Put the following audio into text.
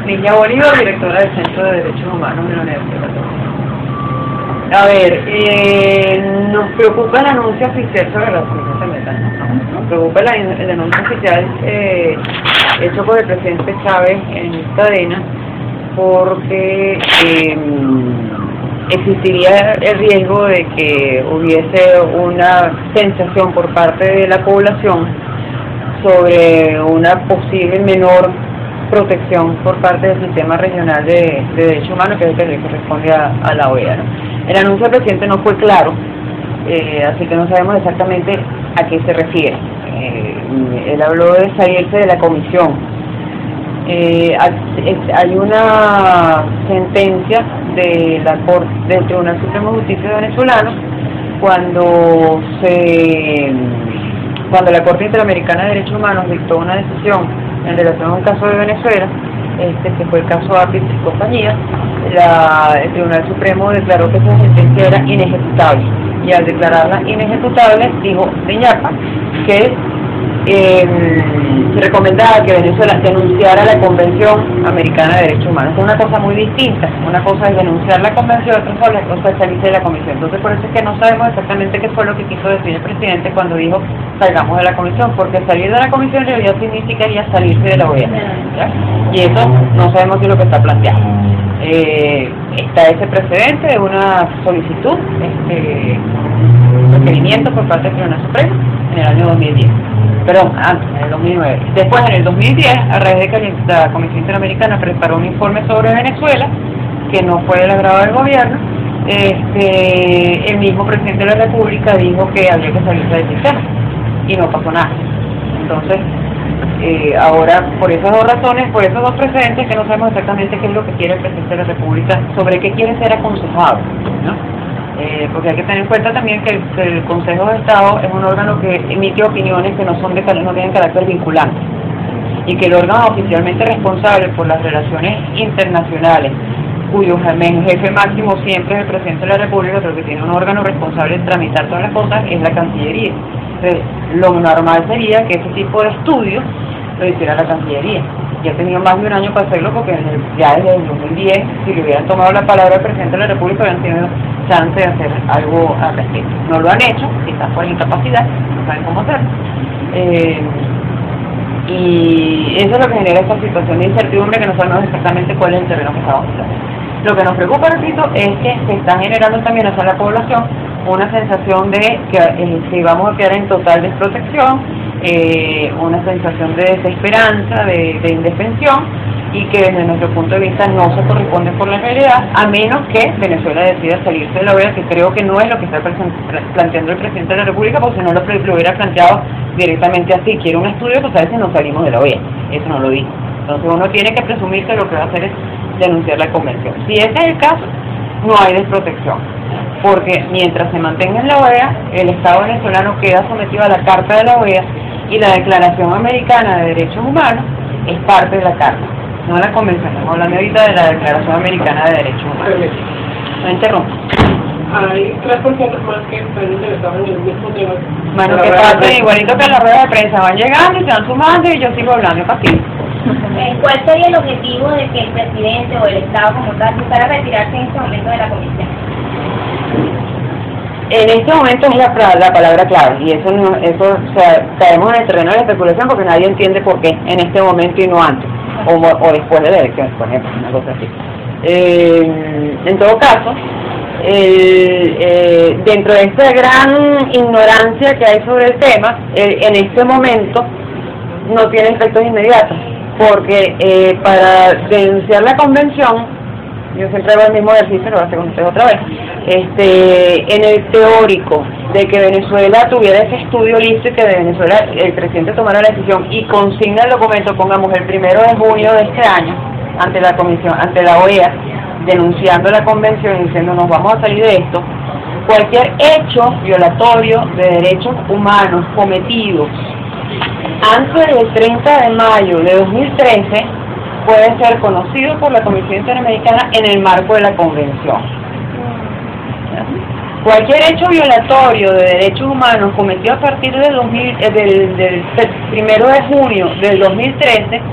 Niña Bolívar, directora del Centro de Derechos Humanos de la Universidad Católica. A ver, nos preocupa el anuncio oficial sobre la Comisión Central. Nos preocupa el anuncio oficial hecho por el presidente Chávez en cadena, porque existiría el riesgo de que hubiese una sensación por parte de la población sobre una posible menor protección por parte del sistema regional de derechos humanos, que es el que responde a la OEA, ¿no? El anuncio del presidente no fue claro, así que no sabemos exactamente a qué se refiere. Él habló de salirse de la comisión. Hay una sentencia de del Tribunal Supremo de Justicia venezolano cuando la Corte Interamericana de Derechos Humanos dictó una decisión en relación a un caso de Venezuela, que fue el caso Apis y compañía. El Tribunal Supremo declaró que esa sentencia era inejecutable, y al declararla inejecutable dijo Deñapa que se recomendaba que Venezuela denunciara la Convención Americana de Derechos Humanos. Es una cosa muy distinta. Una cosa es denunciar la Convención, otra cosa es salirse de la Comisión. Entonces, por eso es que no sabemos exactamente qué fue lo que quiso decir el presidente cuando dijo salgamos de la Comisión, porque salir de la Comisión en realidad significaría salirse de la OEA, ¿ya? Y eso no sabemos si es lo que está planteado. Está ese precedente de una solicitud, requerimiento por parte del Tribunal Supremo en el año 2010. Perdón, antes, en el 2009. Después, en el 2010, a raíz de que la Comisión Interamericana preparó un informe sobre Venezuela, que no fue del agrado del gobierno, el mismo presidente de la República dijo que había que salirse del sistema, y no pasó nada. Entonces, ahora, por esas dos razones, por esos dos precedentes, que no sabemos exactamente qué es lo que quiere el presidente de la República, sobre qué quiere ser aconsejado, ¿no? Porque hay que tener en cuenta también que el Consejo de Estado es un órgano que emite opiniones que no tienen carácter vinculante, y que el órgano oficialmente responsable por las relaciones internacionales, cuyo jefe máximo siempre es el presidente de la República, pero que tiene un órgano responsable de tramitar todas las cosas, es la Cancillería. Entonces, lo normal sería que ese tipo de estudios lo hiciera la Cancillería. Ya ha tenido más de un año para hacerlo, porque ya desde el 2010, si le hubieran tomado la palabra al presidente de la República, hubieran tenido chance de hacer algo al respecto. No lo han hecho, quizás por incapacidad, no saben cómo hacerlo. Y eso es lo que genera esta situación de incertidumbre, que no sabemos exactamente cuál es el terreno que estamos usando. Lo que nos preocupa, repito, es que se está generando también hacia la población una sensación de que vamos a quedar en total desprotección, una sensación de desesperanza, de indefensión, y que desde nuestro punto de vista no se corresponde por la realidad, a menos que Venezuela decida salirse de la OEA, que creo que no es lo que está planteando el presidente de la República, porque si no lo hubiera planteado directamente así: quiero un estudio para saber si nos salimos de la OEA. Eso no lo dijo. Entonces uno tiene que presumir que lo que va a hacer es denunciar la convención. Si ese es el caso, no hay desprotección, porque mientras se mantenga en la OEA, el Estado venezolano queda sometido a la Carta de la OEA, y la Declaración Americana de Derechos Humanos es parte de la Carta, no la Convención. Estamos hablando ahorita de la Declaración Americana de Derechos Humanos. No interrumpa. Hay 3% más que están interesados en el mismo tema. Bueno, que pasa igualito que en la rueda de prensa, van llegando y se van sumando, y yo sigo hablando pasito. ¿Cuál sería el objetivo de que el presidente o el Estado como tal buscara retirarse en este momento de la comisión? En este momento es la palabra clave, y o sea, caemos en el terreno de la especulación, porque nadie entiende por qué en este momento y no antes, o después de la elección, por ejemplo, una cosa así. En todo caso, dentro de esta gran ignorancia que hay sobre el tema, en este momento no tiene efectos inmediatos, porque para denunciar la convención, yo siempre hago el mismo ejercicio, lo voy a hacer con ustedes otra vez, en el teórico de que Venezuela tuviera ese estudio listo, y que de Venezuela el presidente tomara la decisión y consigna el documento, pongamos el 1 de junio de este año, ante la comisión, ante la OEA, denunciando la convención y diciendo nos vamos a salir de esto, cualquier hecho violatorio de derechos humanos cometidos antes del 30 de mayo de 2013 puede ser conocido por la Comisión Interamericana en el marco de la Convención. Cualquier hecho violatorio de derechos humanos cometido a partir del 1 de junio del 2013